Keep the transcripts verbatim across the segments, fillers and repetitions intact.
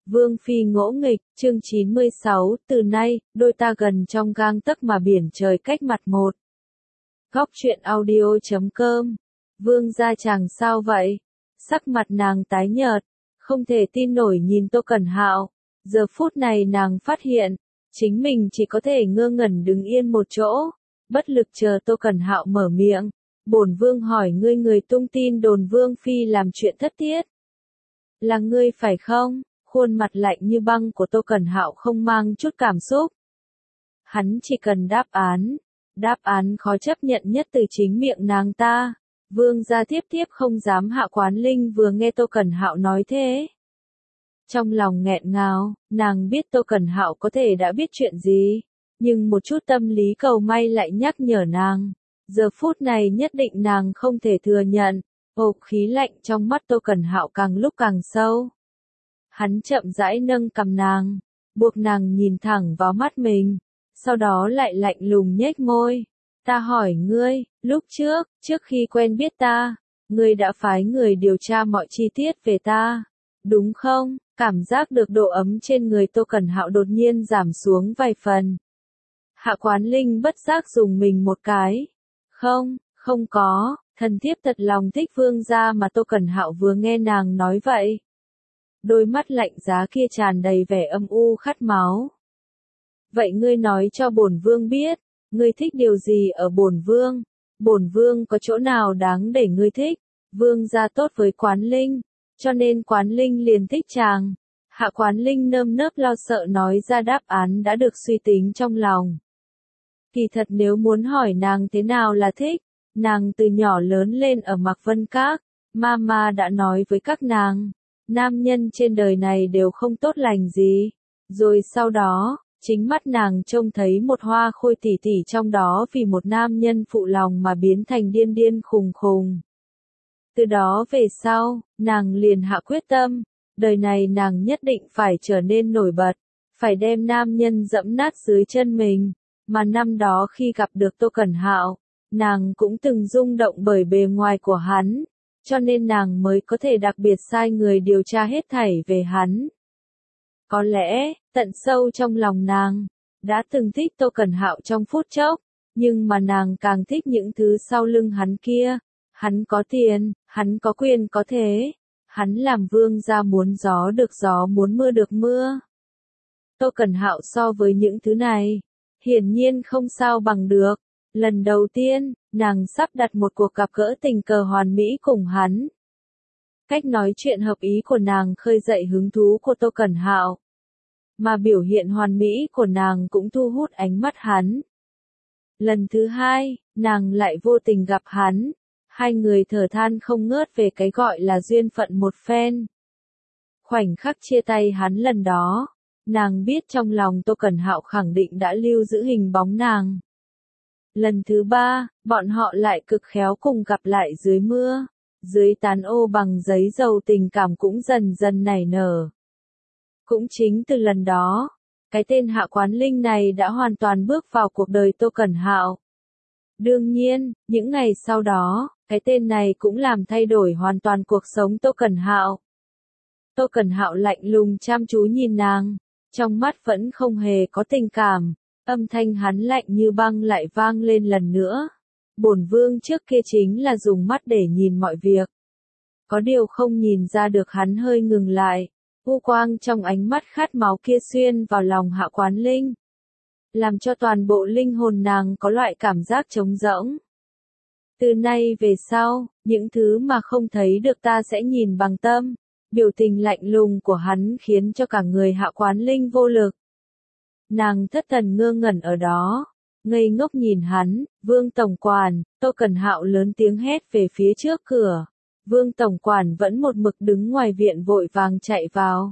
Vương phi ngỗ nghịch, chương chín mươi sáu, từ nay, đôi ta gần trong gang tấc mà biển trời cách mặt một. Góc truyện audio chấm com. Vương gia chàng sao vậy? Sắc mặt nàng tái nhợt, không thể tin nổi nhìn Tô Cẩn Hạo. Giờ phút này nàng phát hiện, chính mình chỉ có thể ngơ ngẩn đứng yên một chỗ, bất lực chờ Tô Cẩn Hạo mở miệng. Bổn vương hỏi ngươi, người tung tin đồn Vương phi làm chuyện thất tiết. Là ngươi phải không? Khuôn mặt lạnh như băng của Tô Cẩn Hạo không mang chút cảm xúc. Hắn chỉ cần đáp án, đáp án khó chấp nhận nhất từ chính miệng nàng ta. Vương gia tiếp tiếp không dám hạ Quán Linh vừa nghe Tô Cẩn Hạo nói thế. Trong lòng nghẹn ngào, nàng biết Tô Cẩn Hạo có thể đã biết chuyện gì, nhưng một chút tâm lý cầu may lại nhắc nhở nàng. Giờ phút này nhất định nàng không thể thừa nhận. Ồ, khí lạnh trong mắt Tô Cẩn Hạo càng lúc càng sâu. Hắn chậm rãi nâng cằm nàng, buộc nàng nhìn thẳng vào mắt mình, sau đó lại lạnh lùng nhếch môi. Ta hỏi ngươi, lúc trước, trước khi quen biết ta, ngươi đã phái người điều tra mọi chi tiết về ta, đúng không? Cảm giác được độ ấm trên người Tô Cẩn Hạo đột nhiên giảm xuống vài phần. Hạ Quán Linh bất giác dùng mình một cái. Không, không có, thần thiếp thật lòng thích vương gia mà Tô Cẩn Hạo vừa nghe nàng nói vậy. Đôi mắt lạnh giá kia tràn đầy vẻ âm u khát máu. Vậy ngươi nói cho bổn vương biết, ngươi thích điều gì ở bổn vương? Bổn vương có chỗ nào đáng để ngươi thích? Vương gia tốt với Quán Linh, cho nên Quán Linh liền thích chàng. Hạ Quán Linh nơm nớp lo sợ nói ra đáp án đã được suy tính trong lòng. Kỳ thật nếu muốn hỏi nàng thế nào là thích, nàng từ nhỏ lớn lên ở Mạc Vân Các, Mama đã nói với các nàng, nam nhân trên đời này đều không tốt lành gì. Rồi sau đó, chính mắt nàng trông thấy một hoa khôi tỷ tỷ trong đó vì một nam nhân phụ lòng mà biến thành điên điên khùng khùng. Từ đó về sau, nàng liền hạ quyết tâm, đời này nàng nhất định phải trở nên nổi bật, phải đem nam nhân dẫm nát dưới chân mình. Mà năm đó khi gặp được Tô Cẩn Hạo, nàng cũng từng rung động bởi bề ngoài của hắn, cho nên nàng mới có thể đặc biệt sai người điều tra hết thảy về hắn. Có lẽ, tận sâu trong lòng nàng, đã từng thích Tô Cẩn Hạo trong phút chốc, nhưng mà nàng càng thích những thứ sau lưng hắn kia. Hắn có tiền, hắn có quyền có thế, hắn làm vương gia muốn gió được gió muốn mưa được mưa. Tô Cẩn Hạo so với những thứ này, hiển nhiên không sao bằng được. Lần đầu tiên, nàng sắp đặt một cuộc gặp gỡ tình cờ hoàn mỹ cùng hắn. Cách nói chuyện hợp ý của nàng khơi dậy hứng thú của Tô Cẩn Hạo, mà biểu hiện hoàn mỹ của nàng cũng thu hút ánh mắt hắn. Lần thứ hai, nàng lại vô tình gặp hắn, hai người thở than không ngớt về cái gọi là duyên phận một phen. Khoảnh khắc chia tay hắn lần đó, nàng biết trong lòng Tô Cẩn Hạo khẳng định đã lưu giữ hình bóng nàng. Lần thứ ba, bọn họ lại cực khéo cùng gặp lại dưới mưa, dưới tán ô bằng giấy dầu, tình cảm cũng dần dần nảy nở. Cũng chính từ lần đó, cái tên Hạ Quán Linh này đã hoàn toàn bước vào cuộc đời Tô Cẩn Hạo. Đương nhiên, những ngày sau đó, cái tên này cũng làm thay đổi hoàn toàn cuộc sống Tô Cẩn Hạo. Tô Cẩn Hạo lạnh lùng chăm chú nhìn nàng, trong mắt vẫn không hề có tình cảm, âm thanh hắn lạnh như băng lại vang lên lần nữa. Bổn vương trước kia chính là dùng mắt để nhìn mọi việc. Có điều không nhìn ra được hắn hơi ngừng lại, u quang trong ánh mắt khát máu kia xuyên vào lòng Hạ Quán Linh, làm cho toàn bộ linh hồn nàng có loại cảm giác trống rỗng. Từ nay về sau, những thứ mà không thấy được ta sẽ nhìn bằng tâm. Biểu tình lạnh lùng của hắn khiến cho cả người Hạ Quán Linh vô lực. Nàng thất thần ngơ ngẩn ở đó, ngây ngốc nhìn hắn. Vương tổng quản, Tô Cẩn Hạo lớn tiếng hét về phía trước cửa. Vương tổng quản vẫn một mực đứng ngoài viện vội vàng chạy vào.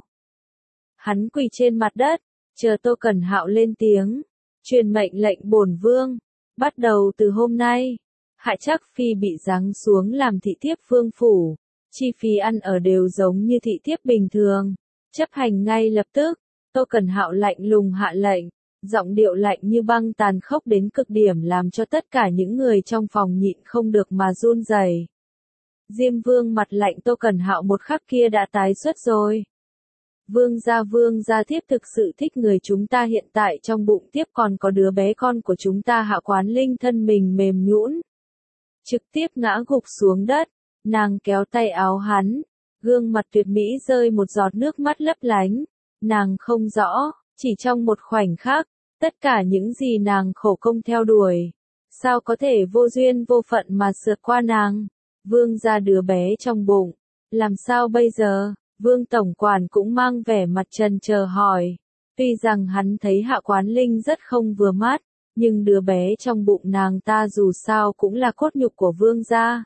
Hắn quỳ trên mặt đất, chờ Tô Cẩn Hạo lên tiếng, truyền mệnh lệnh bổn vương. Bắt đầu từ hôm nay, Hạ Trác Phi bị giáng xuống làm thị thiếp vương phủ. Chi phí ăn ở đều giống như thị thiếp bình thường, chấp hành ngay lập tức. Tô Cẩn Hạo lạnh lùng hạ lệnh, giọng điệu lạnh như băng tàn khốc đến cực điểm làm cho tất cả những người trong phòng nhịn không được mà run rẩy. Diêm Vương mặt lạnh Tô Cẩn Hạo một khắc kia đã tái xuất rồi. Vương gia vương gia thiếp thực sự thích người chúng ta hiện tại trong bụng tiếp còn có đứa bé con của chúng ta. Hạ Quán Linh thân mình mềm nhũn, trực tiếp ngã gục xuống đất, nàng kéo tay áo hắn, gương mặt tuyệt mỹ rơi một giọt nước mắt lấp lánh, nàng không rõ, chỉ trong một khoảnh khắc, tất cả những gì nàng khổ công theo đuổi, sao có thể vô duyên vô phận mà sượt qua nàng. Vương gia đứa bé trong bụng, làm sao bây giờ? Vương tổng quản cũng mang vẻ mặt trần chờ hỏi. Tuy rằng hắn thấy Hạ Quán Linh rất không vừa mắt, nhưng đứa bé trong bụng nàng ta dù sao cũng là cốt nhục của vương gia.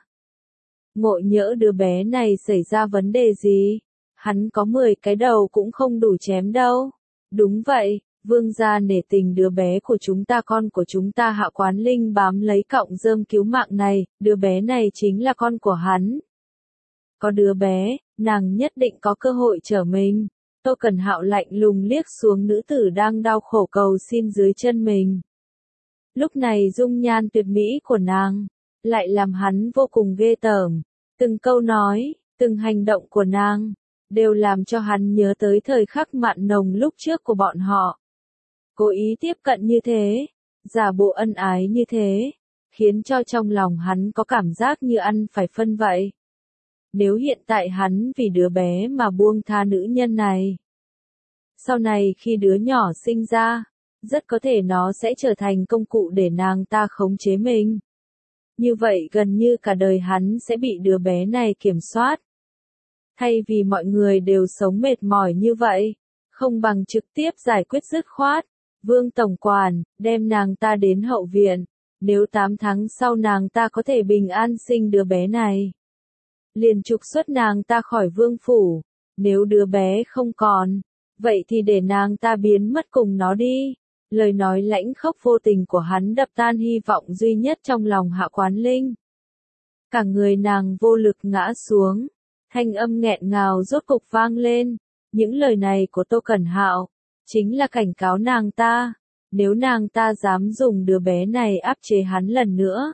Ngộ nhỡ đứa bé này xảy ra vấn đề gì, hắn có mười cái đầu cũng không đủ chém đâu. Đúng vậy, vương gia nể tình đứa bé của chúng ta, con của chúng ta. Hạ Quán Linh bám lấy cọng rơm cứu mạng này, đứa bé này chính là con của hắn. Có đứa bé, nàng nhất định có cơ hội trở mình. Tô Cẩn Hạo lạnh lùng liếc xuống nữ tử đang đau khổ cầu xin dưới chân mình. Lúc này dung nhan tuyệt mỹ của nàng, lại làm hắn vô cùng ghê tởm. Từng câu nói, từng hành động của nàng, đều làm cho hắn nhớ tới thời khắc mặn nồng lúc trước của bọn họ. Cố ý tiếp cận như thế, giả bộ ân ái như thế, khiến cho trong lòng hắn có cảm giác như ăn phải phân vậy. Nếu hiện tại hắn vì đứa bé mà buông tha nữ nhân này, sau này khi đứa nhỏ sinh ra, rất có thể nó sẽ trở thành công cụ để nàng ta khống chế mình. Như vậy gần như cả đời hắn sẽ bị đứa bé này kiểm soát. Thay vì mọi người đều sống mệt mỏi như vậy, không bằng trực tiếp giải quyết dứt khoát. Vương tổng quản, đem nàng ta đến hậu viện, nếu tám tháng sau nàng ta có thể bình an sinh đứa bé này, liền trục xuất nàng ta khỏi vương phủ. Nếu đứa bé không còn, vậy thì để nàng ta biến mất cùng nó đi. Lời nói lãnh khốc vô tình của hắn đập tan hy vọng duy nhất trong lòng Hạ Quán Linh. Cả người nàng vô lực ngã xuống, thanh âm nghẹn ngào rốt cục vang lên. Những lời này của Tô Cẩn Hạo, chính là cảnh cáo nàng ta, nếu nàng ta dám dùng đứa bé này áp chế hắn lần nữa,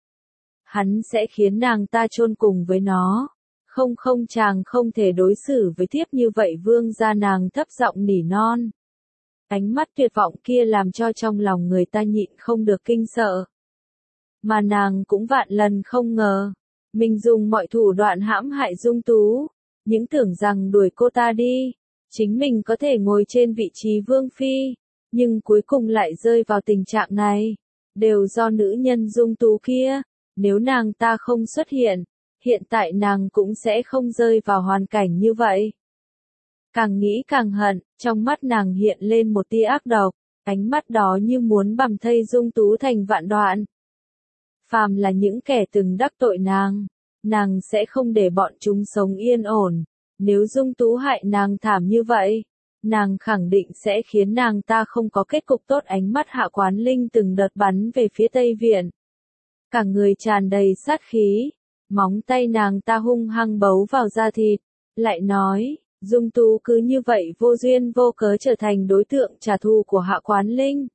hắn sẽ khiến nàng ta chôn cùng với nó. Không không chàng không thể đối xử với thiếp như vậy. Vương gia nàng thấp giọng nỉ non. Ánh mắt tuyệt vọng kia làm cho trong lòng người ta nhịn không được kinh sợ. Mà nàng cũng vạn lần không ngờ, mình dùng mọi thủ đoạn hãm hại Dung Tú, những tưởng rằng đuổi cô ta đi, chính mình có thể ngồi trên vị trí vương phi, nhưng cuối cùng lại rơi vào tình trạng này, đều do nữ nhân Dung Tú kia. Nếu nàng ta không xuất hiện, hiện tại nàng cũng sẽ không rơi vào hoàn cảnh như vậy. Càng nghĩ càng hận, trong mắt nàng hiện lên một tia ác độc, ánh mắt đó như muốn bằm thây Dung Tú thành vạn đoạn. Phàm là những kẻ từng đắc tội nàng, nàng sẽ không để bọn chúng sống yên ổn. Nếu Dung Tú hại nàng thảm như vậy, nàng khẳng định sẽ khiến nàng ta không có kết cục tốt. Ánh mắt Hạ Quán Linh từng đợt bắn về phía Tây Viện. Cả người tràn đầy sát khí, móng tay nàng ta hung hăng bấu vào da thịt, lại nói, Dung Tú cứ như vậy vô duyên vô cớ trở thành đối tượng trả thù của Hạ Quán Linh.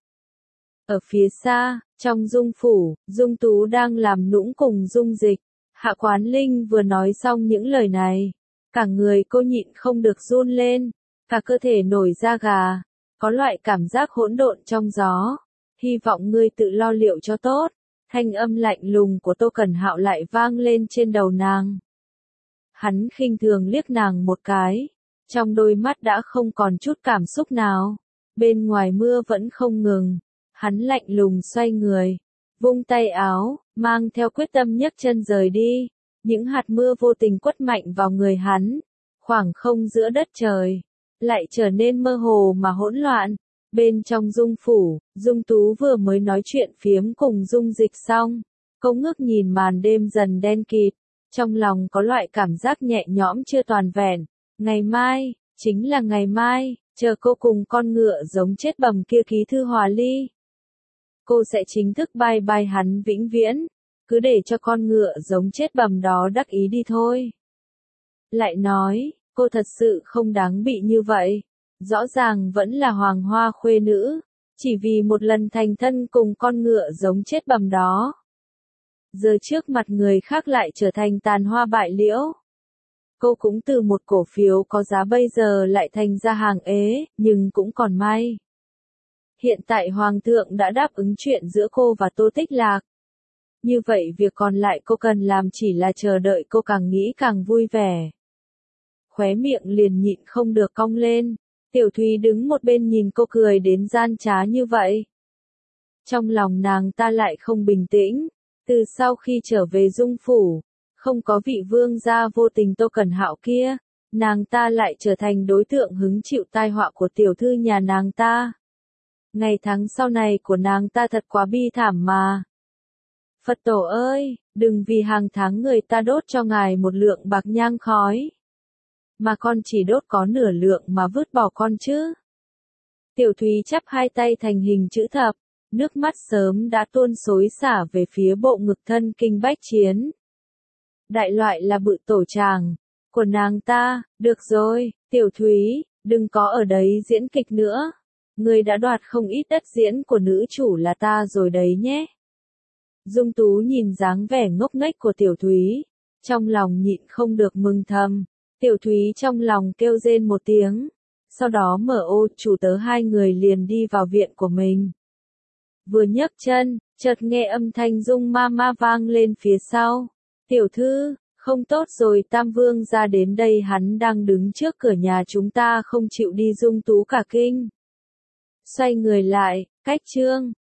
Ở phía xa, trong Dung phủ, Dung Tú đang làm nũng cùng Dung Dịch. Hạ Quán Linh vừa nói xong những lời này, cả người cô nhịn không được run lên, cả cơ thể nổi da gà, có loại cảm giác hỗn độn trong gió. Hy vọng ngươi tự lo liệu cho tốt. Thanh âm lạnh lùng của Tô Cẩn Hạo lại vang lên trên đầu nàng. Hắn khinh thường liếc nàng một cái, trong đôi mắt đã không còn chút cảm xúc nào. Bên ngoài mưa vẫn không ngừng, hắn lạnh lùng xoay người, vung tay áo, mang theo quyết tâm nhấc chân rời đi. Những hạt mưa vô tình quất mạnh vào người hắn, khoảng không giữa đất trời lại trở nên mơ hồ mà hỗn loạn. Bên trong Dung phủ, Dung Tú vừa mới nói chuyện phiếm cùng Dung Dịch xong, cô ngước nhìn màn đêm dần đen kịt, trong lòng có loại cảm giác nhẹ nhõm chưa toàn vẹn. Ngày mai, chính là ngày mai, chờ cô cùng con ngựa giống chết bầm kia ký thư hòa ly, cô sẽ chính thức bye bye hắn vĩnh viễn, cứ để cho con ngựa giống chết bầm đó đắc ý đi thôi. Lại nói, cô thật sự không đáng bị như vậy. Rõ ràng vẫn là hoàng hoa khuê nữ, chỉ vì một lần thành thân cùng con ngựa giống chết bầm đó. Giờ trước mặt người khác lại trở thành tàn hoa bại liễu. Cô cũng từ một cổ phiếu có giá bây giờ lại thành ra hàng ế, nhưng cũng còn may. Hiện tại Hoàng thượng đã đáp ứng chuyện giữa cô và Tô Tích Lạc. Như vậy việc còn lại cô cần làm chỉ là chờ đợi, cô càng nghĩ càng vui vẻ. Khóe miệng liền nhịn không được cong lên. Tiểu Thúy đứng một bên nhìn cô cười đến gian trá như vậy. Trong lòng nàng ta lại không bình tĩnh. Từ sau khi trở về Dung Phủ, không có vị vương gia vô tình Tô Cẩn Hạo kia, nàng ta lại trở thành đối tượng hứng chịu tai họa của tiểu thư nhà nàng ta. Ngày tháng sau này của nàng ta thật quá bi thảm mà. Phật tổ ơi, đừng vì hàng tháng người ta đốt cho ngài một lượng bạc nhang khói, mà con chỉ đốt có nửa lượng mà vứt bỏ con chứ. Tiểu Thúy chắp hai tay thành hình chữ thập, nước mắt sớm đã tuôn xối xả về phía bộ ngực thân kinh bách chiến. Đại loại là bự tổ tràng của nàng ta. Được rồi, Tiểu Thúy, đừng có ở đấy diễn kịch nữa. Người đã đoạt không ít đất diễn của nữ chủ là ta rồi đấy nhé. Dung Tú nhìn dáng vẻ ngốc nghếch của Tiểu Thúy, trong lòng nhịn không được mừng thầm. Tiểu Thúy trong lòng kêu rên một tiếng, sau đó mở ô chủ tớ hai người liền đi vào viện của mình. Vừa nhấc chân, chợt nghe âm thanh Dung ma ma vang lên phía sau. Tiểu thư, không tốt rồi, Tam Vương ra đến đây, hắn đang đứng trước cửa nhà chúng ta không chịu đi. Dung Tú cả kinh. Xoay người lại, cách Trương